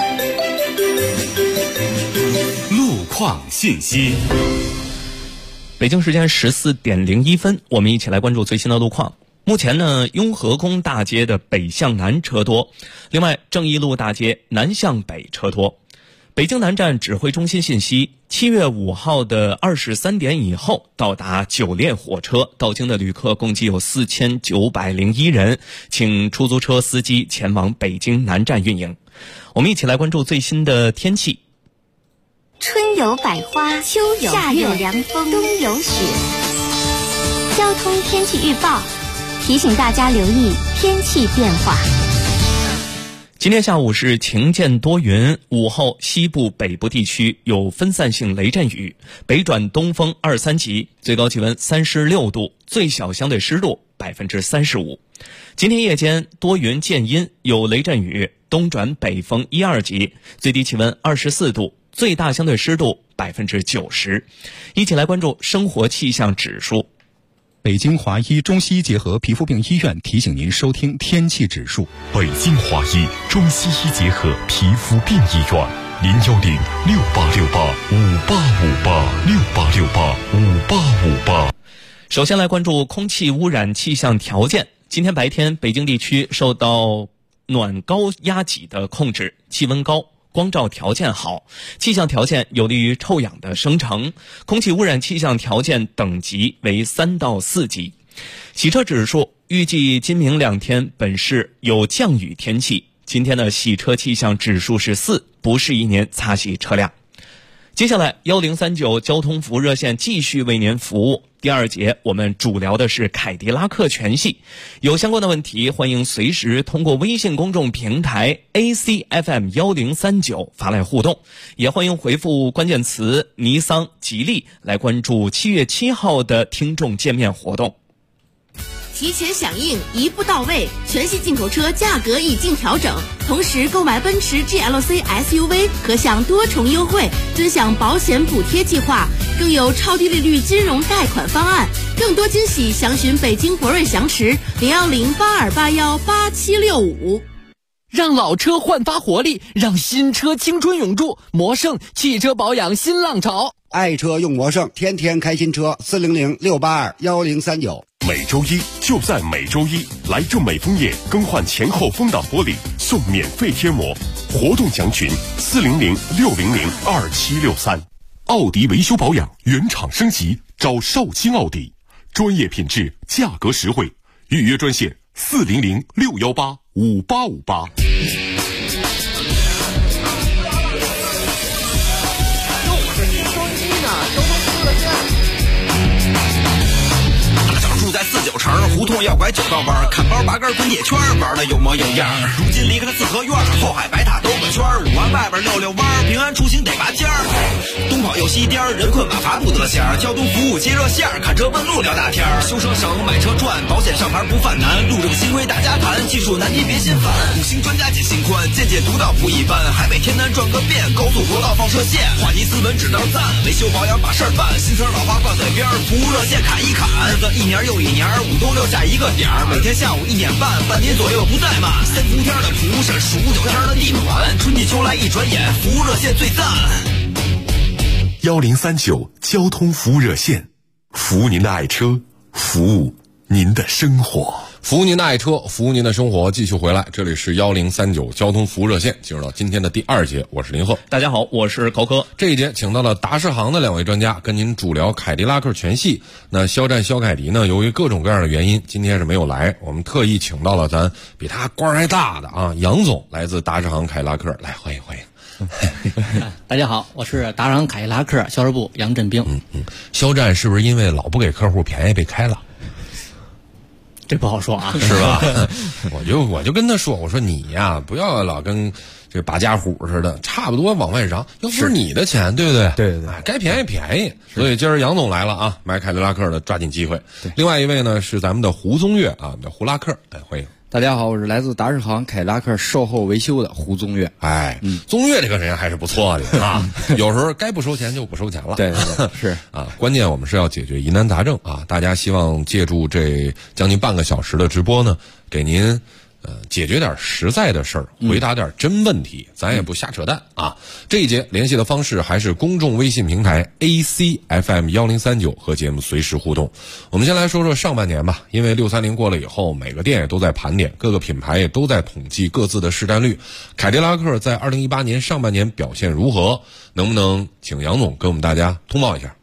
路况信息。 北京时间14点01分，我们一起来关注最新的路况。目前呢，雍和宫大街的北向南车多，另外正义路大街南向北车多。北京南站指挥中心信息，7月5号的23点以后到达9列火车到京的旅客共计有4901人，请出租车司机前往北京南站运营。我们一起来关注最新的天气。 春有百花，秋有夏有凉风，冬有雪。交通天气预报提醒大家留意天气变化。 今天下午是晴间多云，午后西部北部地区有分散性雷阵雨，北转东风2、3级，最高气温36度，最小相对湿度35%。今天夜间多云见阴，有雷阵雨，东转北风1、2级，最低气温24度，最大相对湿度90%。一起来关注生活气象指数。 北京华医中西医结合皮肤病医院提醒您收听天气指数。 北京华医中西医结合皮肤病医院，010-6868-5858，6868-5858。 首先来关注空气污染气象条件。今天白天，北京地区受到暖高压脊的控制，气温高，光照条件好，气象条件有利于臭氧的生成，空气污染气象条件等级为3到4级。洗车指数预计今明2天本市有降雨天气，今天的洗车气象指数是4，不适宜您擦洗车辆。接下来1039交通服务热线继续为您服务。第2节我们主聊的是凯迪拉克全系，有相关的问题欢迎随时通过微信公众平台 ACFM1039 发来互动，也欢迎回复关键词尼桑吉利来关注7月7号的听众见面活动。 提前响应，一步到位，全系进口车价格已经调整，同时购买奔驰 GLC SUV 可享多重优惠，尊享保险补贴计划，更有超低利率金融贷款方案，更多惊喜详询北京博瑞翔驰010-8281-8765。 让老车焕发活力，让新车青春永驻，魔盛汽车保养新浪潮。 爱车用魔盛，天天开新车，400-682-1039。 每周一就在每周一，来正美枫叶更换前后风挡玻璃送免费贴膜，活动详询400-600-2763。奥迪维修保养原厂升级，找绍兴奥迪，专业品质，价格实惠，预约专线400-618-5858。 大长住在49 9成，胡同要拐9道弯，看包拔根滚铁圈，玩的有模有样。如今离开了四合院，后海白塔兜个圈，5环外边溜弯，平安出行得拔尖儿。东跑右西颠，人困马乏不得闲，交通服务接热线，看车问路聊大天，修车省买车赚，保险上牌不犯难，路政新规大家谈，技术难题别心烦，五星专家解心宽，见解独到不一般，海北天南转个遍，高速国道放射线，话题斯文只道赞，维修保养把事儿办，新车老花挂嘴边，服务热线砍一砍，日子一年又一年，5都留下一个点儿，每天下午1点半，半点左右不怠慢，3伏天的蒲扇，数9天的地暖，春季秋来一转眼，服务热线最赞。 1039交通服务热线，服务您的爱车，服务您的生活。 服务您的爱车，服务您的生活，继续回来，这里是1039交通服务热线，进入到今天的第2节，我是林鹤。 大家好，我是高科。 这一节请到了达世行的2位专家，跟您主聊凯迪拉克全系。那肖战肖凯迪呢，由于各种各样的原因，今天是没有来，我们特意请到了咱比他官还大的啊，杨总，来自达世行凯迪拉克，来欢迎欢迎。 大家好，我是达世行凯迪拉克销售部杨振兵。 肖战是不是因为老不给客户便宜被开了？ 这不好说啊， 是吧？我就跟他说，我说你呀，不要老跟这拔家虎似的，差不多往外嚷，要不是你的钱，对不对？ 对对对， 该便宜便宜。所以今儿杨总来了啊，买凯迪拉克的抓紧机会。另外一位呢是咱们的胡宗岳啊，胡拉克，欢迎。 大家好，我是来自达世行凯迪拉克售后维修的胡宗岳。 宗岳这个人还是不错的啊，有时候该不收钱就不收钱了。 对，是啊，关键我们是要解决疑难杂症啊，大家希望借助这将近半个小时的直播呢，给您解决点实在的事儿，回答点真问题，咱也不瞎扯淡啊。这一节联系的方式还是公众微信平台 ACFM1039 和节目随时互动。我们先来说说上半年吧，因为630过了以后，每个店也都在盘点，各个品牌也都在统计各自的市占率。凯迪拉克在2018年上半年表现如何？能不能请杨总跟我们大家通报一下？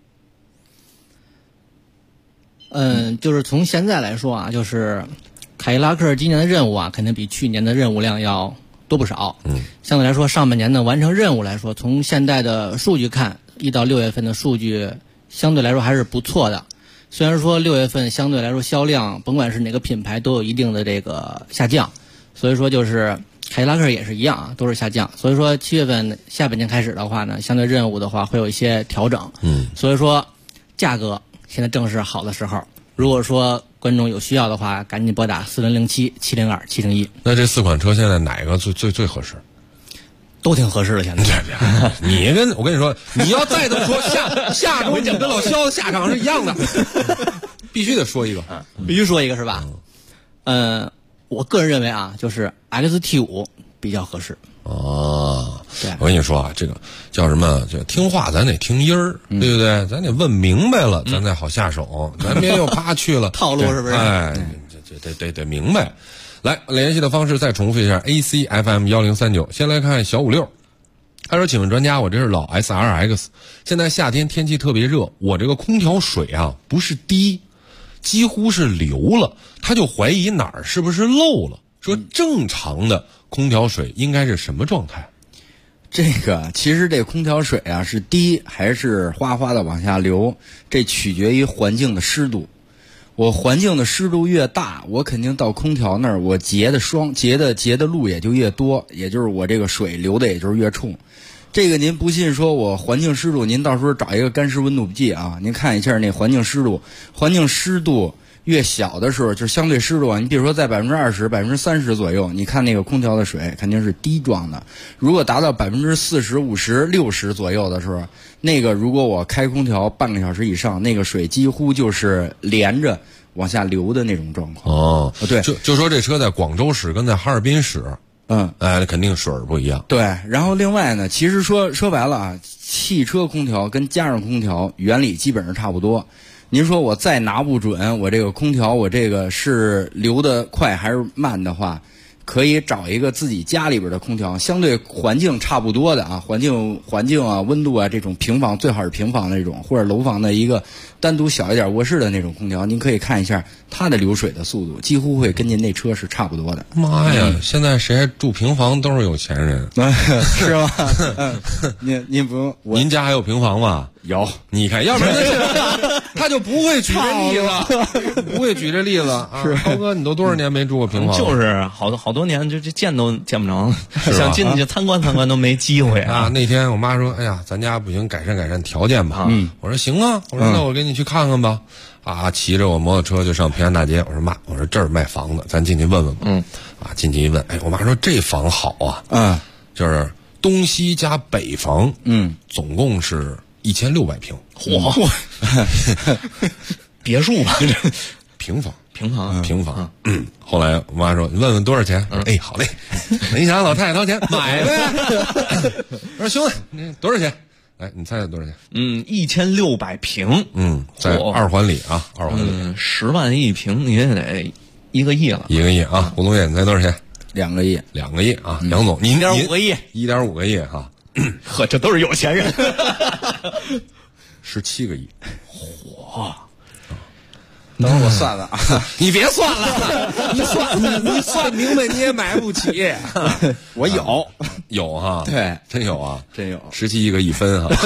就是从现在来说啊，就是凯迪拉克今年的任务啊，肯定比去年的任务量要多不少。相对来说，上半年的完成任务来说，从现在的数据看，1到6月份的数据相对来说还是不错的。虽然说6月份相对来说销量，甭管是哪个品牌都有一定的这个下降，所以说就是凯迪拉克也是一样啊，都是下降。所以说7月份下半年开始的话呢，相对任务的话会有一些调整。所以说价格现在正是好的时候。如果说观众有需要的话，赶紧拨打4007027021。 那这4款车现在哪个最合适？ 都挺合适的，现在。 我跟你说，你要再这么说，下周你跟老肖的下场是一样的，必须得说一个， 必须说一个是吧？我个人认为啊，就是 XT5 比较合适。 对，我跟你说啊，这个叫什么？就听话，咱得听音儿，对不对？咱得问明白了，咱再好下手。咱别又啪去了套路是不是？ 这得明白。来，联系的方式再重复一下 ACFM1039。先来看小56，他说：“请问专家，我这是老 SRX， 现在夏天天气特别热，我这个空调水啊不是滴，几乎是流了，他就怀疑哪儿是不是漏了。说正常的空调水应该是什么状态？” 这个其实这空调水啊是滴还是哗哗的往下流，这取决于环境的湿度。我环境的湿度越大，我肯定到空调那儿，我结的路也就越多，也就是我这个水流的也就是越冲。这个您不信，说我环境湿度，您到时候找一个干湿温度计啊，您看一下那环境湿度越小的时候，就是相对湿度啊，你比如说在20%、30%左右，你看那个空调的水肯定是滴状的。如果达到40%、50%、60%左右的时候，那个如果我开空调半个小时以上，那个水几乎就是连着往下流的那种状况。对， 就说这车在广州使跟在哈尔滨使，肯定水不一样。 对，然后另外呢，其实说白了啊，汽车空调跟家用空调原理基本上差不多。您说我再拿不准我这个空调我这个是流得快还是慢的话，可以找一个自己家里边的空调，相对环境差不多的啊，环境啊，温度啊，这种平房最好是平房那种，或者楼房的一个单独小一点卧室的那种空调，您可以看一下它的流水的速度，几乎会跟您那车是差不多的。 妈呀，现在谁还住平房都是有钱人， 是吗？您不用， 您家还有平房吗？ 有， 你看，要不然他就不会举这例子，不会举这例子啊。高哥，你都多少年没住过平房？ 就是好多年，就见都见不着，想进去参观都没机会啊。那天我妈说：“哎呀，咱家不行，改善条件吧。”我说：“行啊。”我说：“那我给你去看看吧。”啊，骑着我摩托车就上平安大街。我说：“妈，我说这儿卖房子，咱进去问问吧。”啊，进去一问，哎，我妈说这房好啊，就是东西加北房，总共是1600平， 嚯，别墅吧， 平房。 平房， 后来我妈说：“你问问多少钱？”我说：“哎，好嘞。”你想老太太掏钱买呗。我说：“兄弟，你多少钱？来，你猜猜多少钱 ？1600平， 在二环里啊，2环里 ，10万一平，你也得1个亿了。 1个亿啊！胡同业，你猜多少钱 ？2个亿 ，2个亿啊！杨总，您 1.5个亿 ，1.5个亿哈。 呵，这都是有钱人。 17个亿， 嚯！ 等会儿我算了啊， 你别算了，你算明白你也买不起。 我有哈， 对， 真有啊， 真有 ，17个1分哈。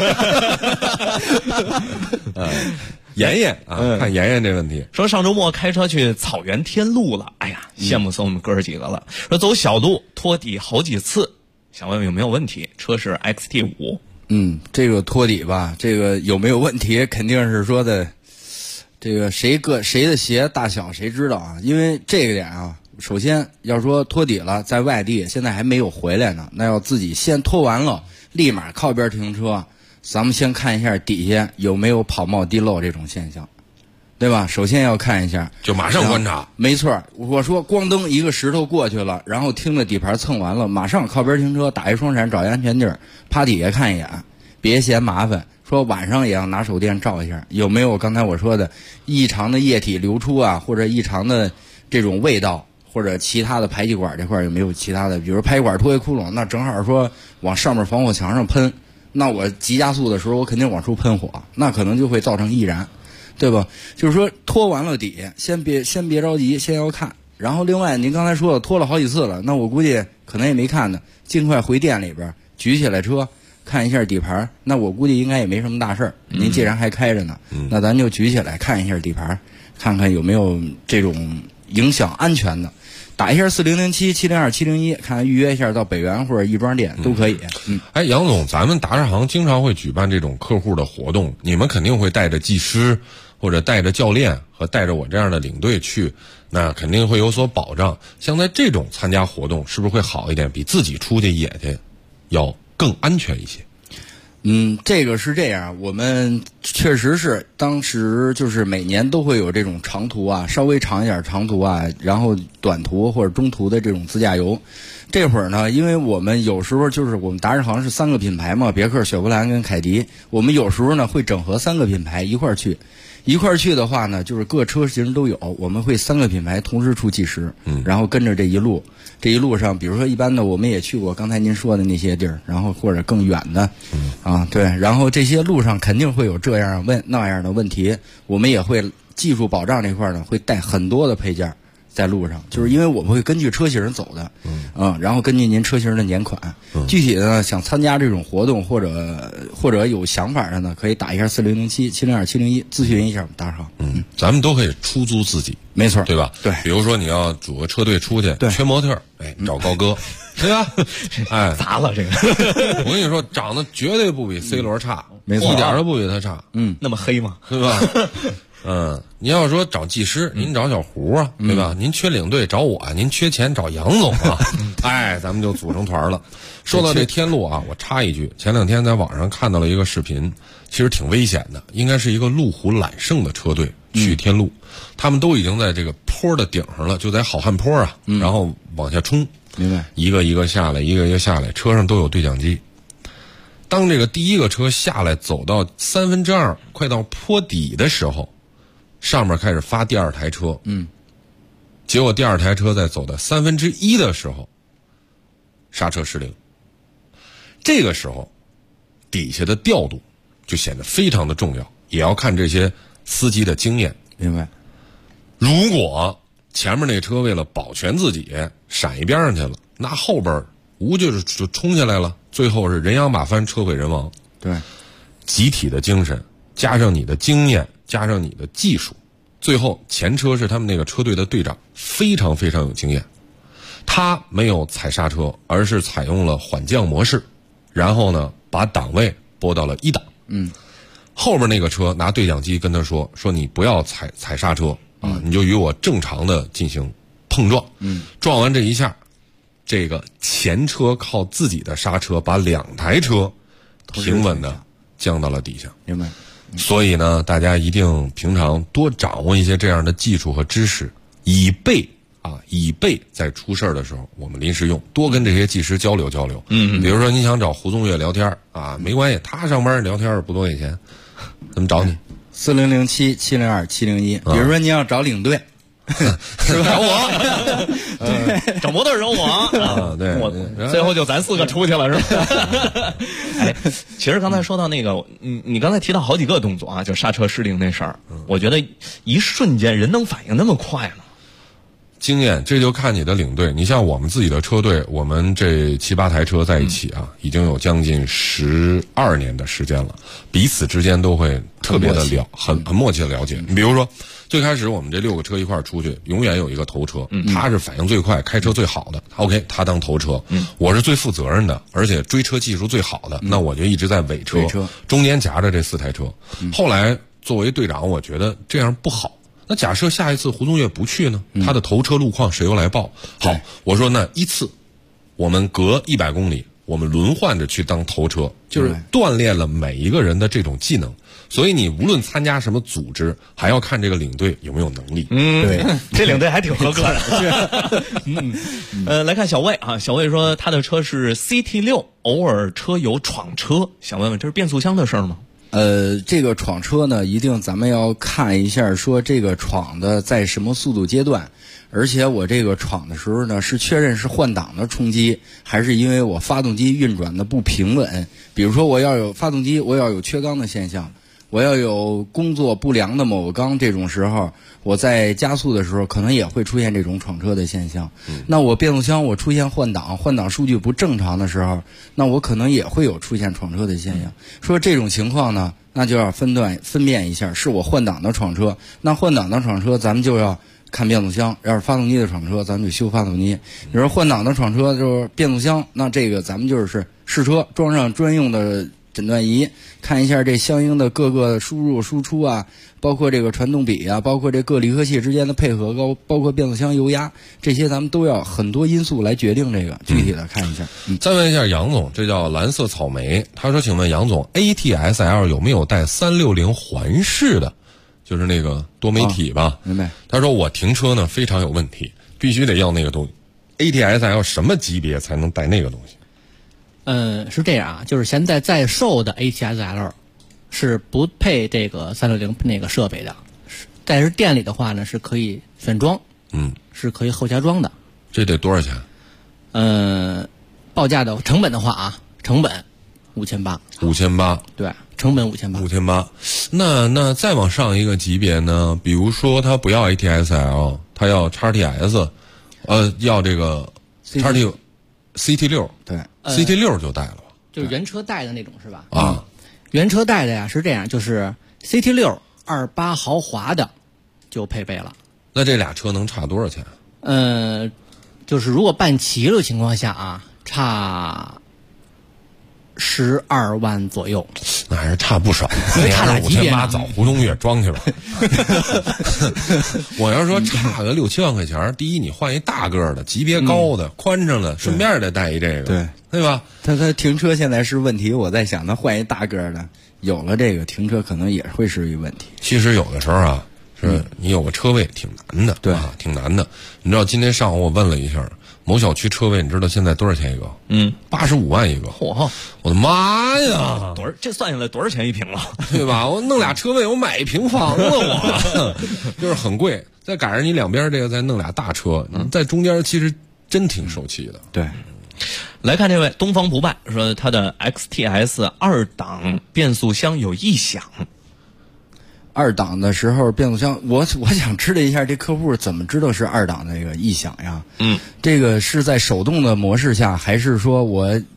妍妍啊，看妍妍这问题， 说上周末开车去草原天路了，哎呀，羡慕死我们哥儿几个了。说走小路拖底好几次，想问问有没有问题？车是 XT5。 这个拖底吧，这个有没有问题？肯定是说的。这个谁的鞋大小谁知道啊？因为这个点啊，首先要说拖底了，在外地现在还没有回来呢，那要自己先拖完了，立马靠边停车，咱们先看一下底下有没有跑冒滴漏这种现象，对吧？首先要看一下， 就马上观察。 没错，我说咣蹬一个石头过去了，然后听着底盘蹭完了，马上靠边停车，打一双闪，找一安全地儿，趴底下看一眼，别嫌麻烦。说晚上也要拿手电照一下，有没有刚才我说的异常的液体流出啊，或者异常的这种味道，或者其他的排气管这块有没有其他的，比如排气管脱一窟窿，那正好说往上面防火墙上喷，那我急加速的时候我肯定往出喷火，那可能就会造成易燃，对吧？就是说拖完了底，先别着急，先要看。然后另外您刚才说了拖了好几次了，那我估计可能也没看呢，尽快回店里边举起来车。看一下底盘，那我估计应该也没什么大事儿。您既然还开着呢，那咱就举起来看一下底盘，看看有没有这种影响安全的。打一下4007、702、701，看预约一下到北园或者亦庄店都可以。 哎，杨总，咱们达世行经常会举办这种客户的活动，你们肯定会带着技师或者带着教练和带着我这样的领队去，那肯定会有所保障。像在这种参加活动，是不是会好一点？比自己出去野去要更安全一些。 这个是这样，我们确实是当时就是每年都会有这种长途啊，稍微长一点长途啊，然后短途或者中途的这种自驾游。这会儿呢，因为我们有时候就是我们达世行是3个品牌嘛，别克、雪佛兰跟凯迪，我们有时候呢会整合3个品牌一块儿去。一块儿去的话呢，就是各车型都有，我们会3个品牌同时出计时，然后跟着这一路上，比如说一般的我们也去过刚才您说的那些地儿，然后或者更远的，对，然后这些路上肯定会有这样那样的问题，我们也会技术保障这块呢会带很多的配件在路上，就是因为我们会根据车型走的，然后根据您车型的年款，具体的呢想参加这种活动或者有想法的呢，可以打一下4007、702、701咨询一下我们达世行。 咱们都可以出租自己， 没错， 对吧？ 对， 比如说你要组个车队出去，缺模特，找高哥，对吧？哎， 砸了这个， 我跟你说，长得绝对不比 C 罗差， 没错， 一点都不比他差。 那么黑吗？ 对吧？您要说找技师，您找小胡啊，对吧？您缺领队找我，您缺钱找杨总啊。哎，咱们就组成团了。说到这天路啊，我插一句，前2天在网上看到了一个视频，其实挺危险的，应该是一个路虎揽胜的车队去天路，他们都已经在这个坡的顶上了，就在好汉坡啊，然后往下冲， 明白？ 一个一个下来，一个一个下来，车上都有对讲机。当这个第一个车下来走到2/3，快到坡底的时候，上面开始发第2台车，结果第2台车在走到1/3的时候，刹车失灵。这个时候，底下的调度就显得非常的重要，也要看这些司机的经验。 明白？ 如果前面那车为了保全自己闪一边上去了，那后边无就冲下来了，最后是人仰马翻，车毁人亡。 对， 集体的精神加上你的经验， 加上你的技术，最后前车是他们那个车队的队长，非常非常有经验，他没有踩刹车，而是采用了缓降模式，然后呢把档位拨到了1档。后面那个车拿对讲机跟他说你不要踩刹车啊，你就与我正常的进行碰撞。撞完这一下，这个前车靠自己的刹车把2台车平稳的降到了底下。 明白。 所以呢，大家一定平常多掌握一些这样的技术和知识，以备在出事儿的时候我们临时用。多跟这些技师交流交流。比如说你想找胡宗岳聊天啊，没关系，他上班聊天不多给钱，怎么找你 ？4007-702-701。比如说你要找领队。 是吧？找我，找模特找我啊！ 对， 我最后就咱4个出去了，是吧？哎，其实刚才说到那个，你刚才提到好几个动作啊，就刹车失灵那事儿，我觉得一瞬间人能反应那么快吗？ 经验，这就看你的领队。你像我们自己的车队，我们这7、8台车在一起啊，已经有将近12年的时间了，彼此之间都会特别的很默契的了解。你比如说，最开始我们这6个车一块儿出去，永远有一个头车，他是反应最快、开车最好的，OK， 他当头车，我是最负责任的，而且追车技术最好的，那我就一直在尾车，中间夹着这4台车。后来作为队长，我觉得这样不好。那假设下一次胡宗岳不去呢？他的头车路况谁又来报？好，我说那一次，我们隔100公里，我们轮换着去当头车，就是锻炼了每一个人的这种技能。所以你无论参加什么组织，还要看这个领队有没有能力。 对，这领队还挺合格的。来看小魏啊，小魏说他的车是 CT6， 偶尔车友闯车，想问问这是变速箱的事儿吗？ 这个闯车呢，一定咱们要看一下，说这个闯的在什么速度阶段，而且我这个闯的时候呢，是确认是换挡的冲击，还是因为我发动机运转的不平稳？比如说我要有发动机，我要有缺缸的现象，我要有工作不良的某个缸，这种时候我在加速的时候可能也会出现这种闯车的现象。那我变速箱我出现换挡数据不正常的时候，那我可能也会有出现闯车的现象。说这种情况呢，那就要分辨一下，是我换挡的闯车。那换挡的闯车咱们就要看变速箱，要是发动机的闯车咱们就修发动机。比如说换挡的闯车就是变速箱，那这个咱们就是试车，装上专用的诊断仪，看一下这相应的各个输入输出啊，包括这个传动比啊，包括这各离合器之间的配合，包括变速箱油压，这些咱们都要很多因素来决定这个，具体的看一下。 再问一下杨总，这叫蓝色草莓，他说请问杨总 ATS-L 有没有带360环视的，就是那个多媒体吧？ 明白。 他说我停车呢非常有问题，必须得要那个东西。ATS-L 什么级别才能带那个东西？ 是这样啊，就是现在在售的 ATS-L 是不配这个360那个设备的，但是店里的话呢是可以选装，是可以后加装的。 这得多少钱？ 报价的成本的话啊，成本5800。 5800， 对，成本5800。 5800，那再往上一个级别呢？比如说他不要 ATS-L， 他要 XTS， 要这个 CT6， 对，CT6 就带了吧？ 就是原车带的那种是吧？ 啊， 原车带的呀是这样，就是 CT6 28豪华的就配备了。 那这俩车能差多少钱？ 就是如果办齐了情况下啊，差12万左右。 那还是差不少， 因为差俩级别 5800找胡宗岳装去吧。我要说差个6、7万块钱，第一你换一大个的，级别高的、宽敞的，顺便得带一这个，对吧？ 他停车现在是问题，我在想他换一大个的，有了这个停车可能也会是一问题。 其实有的时候啊，是你有个车位挺难的， 对啊，挺难的。你知道今天上午我问了一下。某小区车位，你知道现在多少钱一个？85万一个。 嚯！ 我的妈呀！ 这算下来多少钱一平了？ 对吧？我弄俩车位，我买一平房子，我就是很贵。再赶上你两边这个再弄俩大车，在中间其实真挺受气的。 对， 来看这位东方不败说他的 XTS 2档变速箱有异响。 2档的时候变速箱，我想知道一下这客户怎么知道是2档那个异响呀？这个是在手动的模式下，还是说我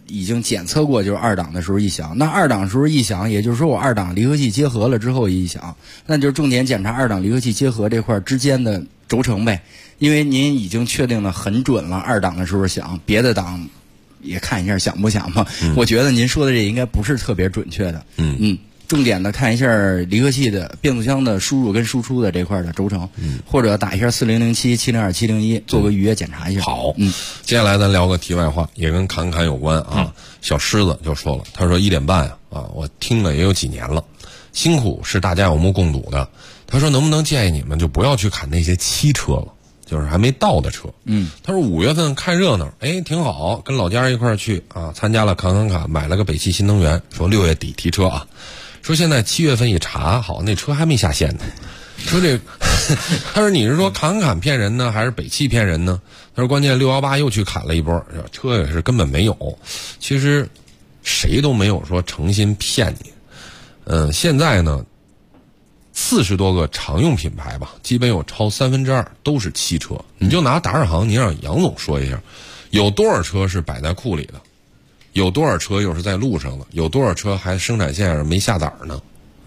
已经检测过，就是2档的时候异响。那2档时候异响，也就是说我2档离合器结合了之后异响，那就是重点检查2档离合器结合这块之间的轴承呗。因为您已经确定的很准了，2档的时候响，别的档也看一下响不响嘛。我觉得您说的这应该不是特别准确的。重点的看一下离合器的变速箱的输入跟输出的这块的轴承，或者打一下4007、702、701，做个预约检查一下。 好，接下来咱聊个题外话，也跟侃侃有关啊。小狮子就说了，他说1点半我听了也有几年了，辛苦是大家有目共睹的。他说能不能建议你们就不要去砍那些7车了，就是还没到的车。他说5月份看热闹，挺好，跟老家一块儿去啊，参加了侃侃，买了个北汽新能源，说6月底提车啊。说现在7月份一查，好，那车还没下线呢。说这，他说你是说侃骗人呢，还是北汽骗人呢？他说关键618又去砍了一波，车也是根本没有。其实谁都没有说诚心骗你。现在呢，40多个常用品牌吧，基本有超2/3都是7车。你就拿达尔行，你让杨总说一下，有多少车是摆在库里的？有多少车又是在路上了？有多少车还生产线上没下崽呢？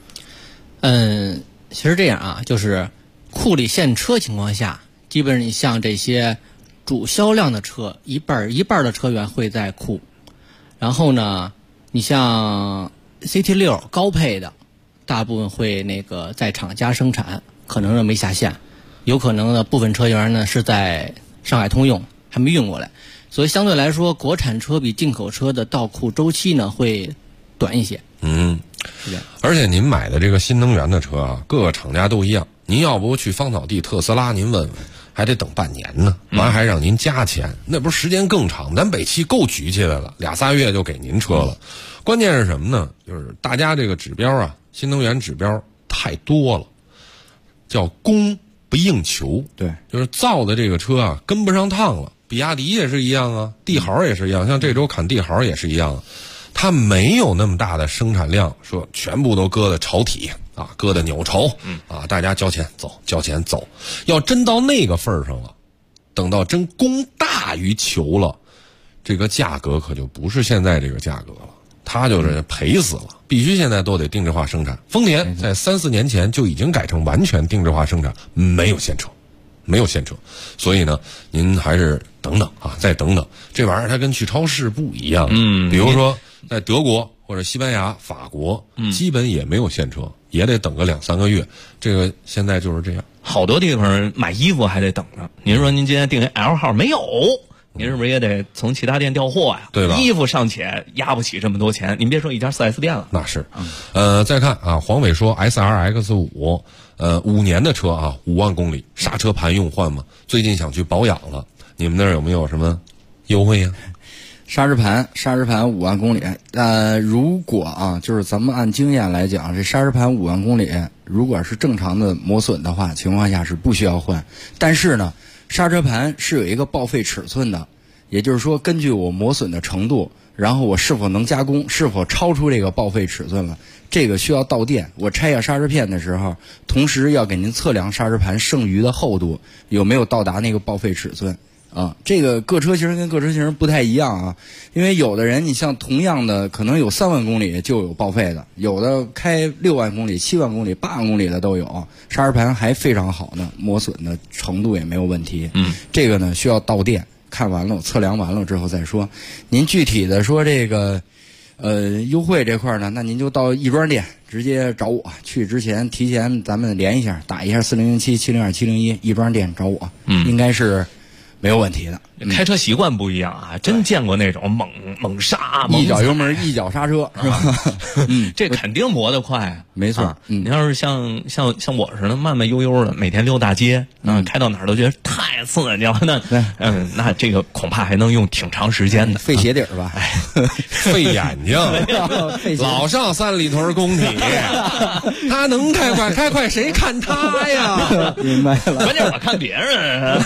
其实这样啊，就是库里现车情况下，基本上你像这些主销量的车，一半的车源会在库。然后呢，你像 CT6 高配的，大部分会在厂家生产，可能没下线，有可能的部分车源呢是在上海通用还没运过来。所以相对来说，国产车比进口车的到库周期呢会短一些。 而且您买的这个新能源的车啊，各个厂家都一样。您要不去芳草地特斯拉，您问问，还得等半年呢，完还让您加钱，那不是时间更长？咱北汽够举起来了，2-3月就给您车了。关键是什么呢？就是大家这个指标啊，新能源指标太多了，叫供不应求。 对， 就是造的这个车啊跟不上趟了。比亚迪也是一样啊，帝豪也是一样，像这周砍帝豪也是一样，它没有那么大的生产量，说全部都搁的潮体啊，搁的扭潮啊，大家交钱走，交钱走。要真到那个份儿上了，等到真供大于求了，这个价格可就不是现在这个价格了，它就是赔死了。必须现在都得定制化生产。丰田在3-4年前就已经改成完全定制化生产，没有现车。没有现车，所以呢，您还是等等啊，再等等。这玩意儿它跟去超市不一样，比如说在德国或者西班牙、法国，基本也没有现车，也得等个2-3个月。这个现在就是这样。 好多地方买衣服还得等着。您说您今天订 L 号没有？您是不是也得从其他店调货呀？ 对吧？ 衣服尚且压不起这么多钱，您别说一家 4S 店了。 那是。再看啊，黄伟说 SRX5。5年的车啊，5万公里，刹车盘用换吗？最近想去保养了，你们那儿有没有什么优惠呀？ 刹车盘5万公里，如果啊，就是咱们按经验来讲，这刹车盘5万公里，如果是正常的磨损的话，情况下是不需要换。但是呢，刹车盘是有一个报废尺寸的，也就是说，根据我磨损的程度，然后我是否能加工，是否超出这个报废尺寸了。这个需要到店，我拆下刹车片的时候，同时要给您测量刹车盘剩余的厚度有没有到达那个报废尺寸啊。这个各车型跟各车型不太一样啊，因为有的人你像同样的可能有3万公里就有报废的，有的开6万公里、7万公里、8万公里的都有，刹车盘还非常好呢，磨损的程度也没有问题。这个呢需要到店看完了、测量完了之后再说。您具体的说这个。优惠这块呢，那您就到亦庄店直接找我。去之前提前咱们连一下，打一下4007、702、701，亦庄店找我，应该是没有问题的。 开车习惯不一样啊，真见过那种猛刹， 一脚油门一脚刹车，是吧？ 这肯定磨得快， 没错。 你要是像我似的慢慢悠悠的，每天溜大街，开到哪儿都觉得太刺激了，那这个恐怕还能用挺长时间的， 费鞋底儿吧， 费眼睛，老上三里屯工体，他能开快谁看他呀？ 明白了， 关键我看别人。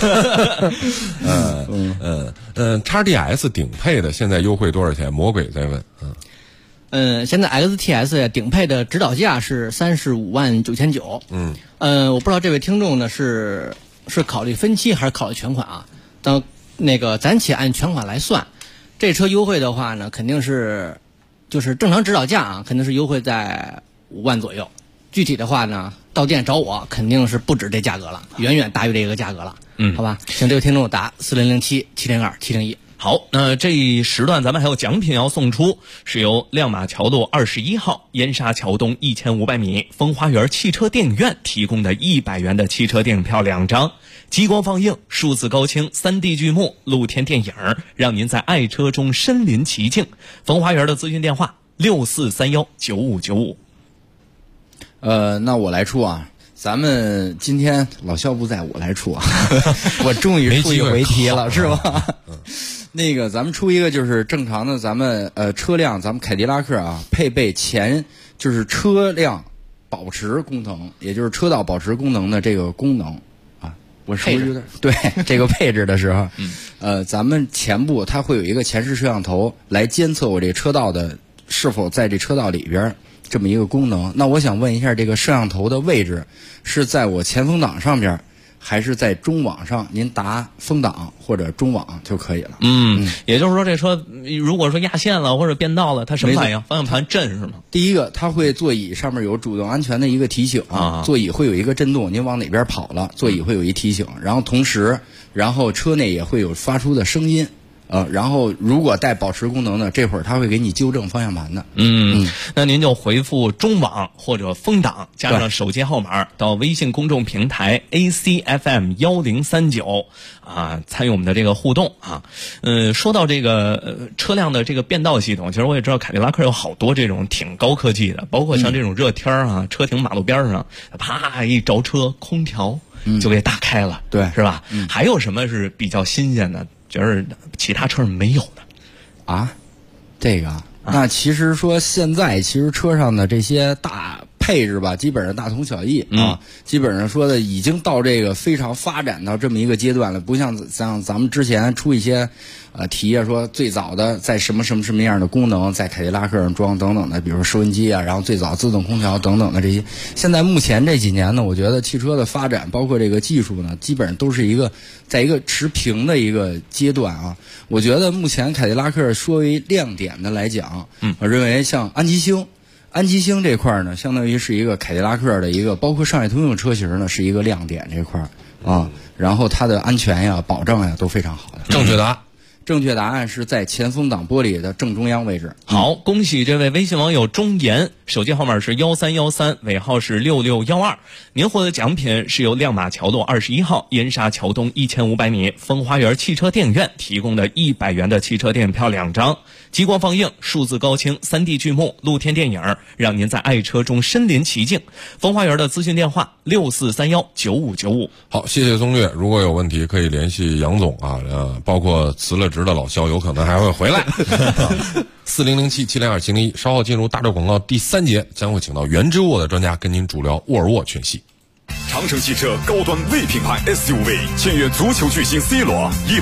XDS 顶配的现在优惠多少钱？魔鬼在问。 现在 XTS 顶配的指导价是35.999万。我不知道这位听众呢是考虑分期还是考虑全款啊？咱且按全款来算， 这车优惠的话呢，肯定是就是正常指导价啊，肯定是优惠在5万左右。具体的话呢，到店找我肯定是不止这价格了，远远大于这个价格了。好吧，请这位听众打4007-702-701。 好，那这一时段咱们还有奖品要送出，是由亮马桥路21号燕莎桥东1500米风花园汽车电影院提供的100元的汽车电影票2张，激光放映、数字高清、3D 剧目、露天电影，让您在爱车中身临其境。风花园的咨询电话64319595。 那我来出啊。咱们今天老肖不在，我来出啊，我终于出一回题了，是吧？那个咱们出一个就是正常的，咱们车辆，咱们凯迪拉克啊，配备就是车辆保持功能，也就是车道保持功能的这个功能啊，我是不是有点对这个配置的时候，咱们前部它会有一个前视摄像头来监测我这车道的是否在这车道里边。这么一个功能，那我想问一下，这个摄像头的位置是在我前风挡上边，还是在中网上？您答风挡或者中网就可以了。 也就是说，这车如果说压线了或者变道了，它什么反应？方向盘震是吗？ 第一个，它会座椅上面有主动安全的一个提醒啊，座椅会有一个震动，您往哪边跑了，座椅会有一提醒，然后同时，车内也会有发出的声音。然后如果带保持功能的，这会儿他会给你纠正方向盘的。 那您就回复中网或者风挡，加上手机号码到微信公众平台 ACFM1039啊，参与我们的这个互动啊。说到这个车辆的这个变道系统，其实我也知道凯迪拉克有好多这种挺高科技的，包括像这种热天啊，车停马路边上，啪一着车，空调就给打开了， 对， 是吧？还有什么是比较新鲜的？觉得其他车上没有的啊？这个那其实说现在其实车上的这些大配置吧，基本上大同小异啊，基本上说的已经到这个非常发展到这么一个阶段了，不像咱们之前出一些题啊，说最早的在什么样的功能在凯迪拉克上装等等的，比如说收音机啊，然后最早自动空调等等的这些。现在目前这几年呢，我觉得汽车的发展包括这个技术呢，基本上都是在一个持平的一个阶段啊。我觉得目前凯迪拉克说为亮点的来讲，我认为像安吉星这块呢，相当于是一个凯迪拉克的一个，包括上海通用车型呢，是一个亮点这块啊。然后它的安全呀、保障呀都非常好的。正确答案是在前风挡玻璃的正中央位置。 好，恭喜这位微信网友钟岩，手机号码是1313，尾号是6612。您获得奖品是由亮马桥路21号燕莎桥东1500米风花园汽车电影院提供的100元的汽车电影票2张，激光放映、数字高清、3D 剧目、露天电影，让您在爱车中身临其境。风花园的咨询电话64319595。 好，谢谢宗略。如果有问题可以联系杨总啊，包括辞了职的老肖有可能还会回来。4007-702-701，稍后进入大众广告第3节，将会请到原之沃的专家跟您主聊沃尔沃全系。 长城汽车高端 V 品牌 SUV 签约足球巨星 C 罗。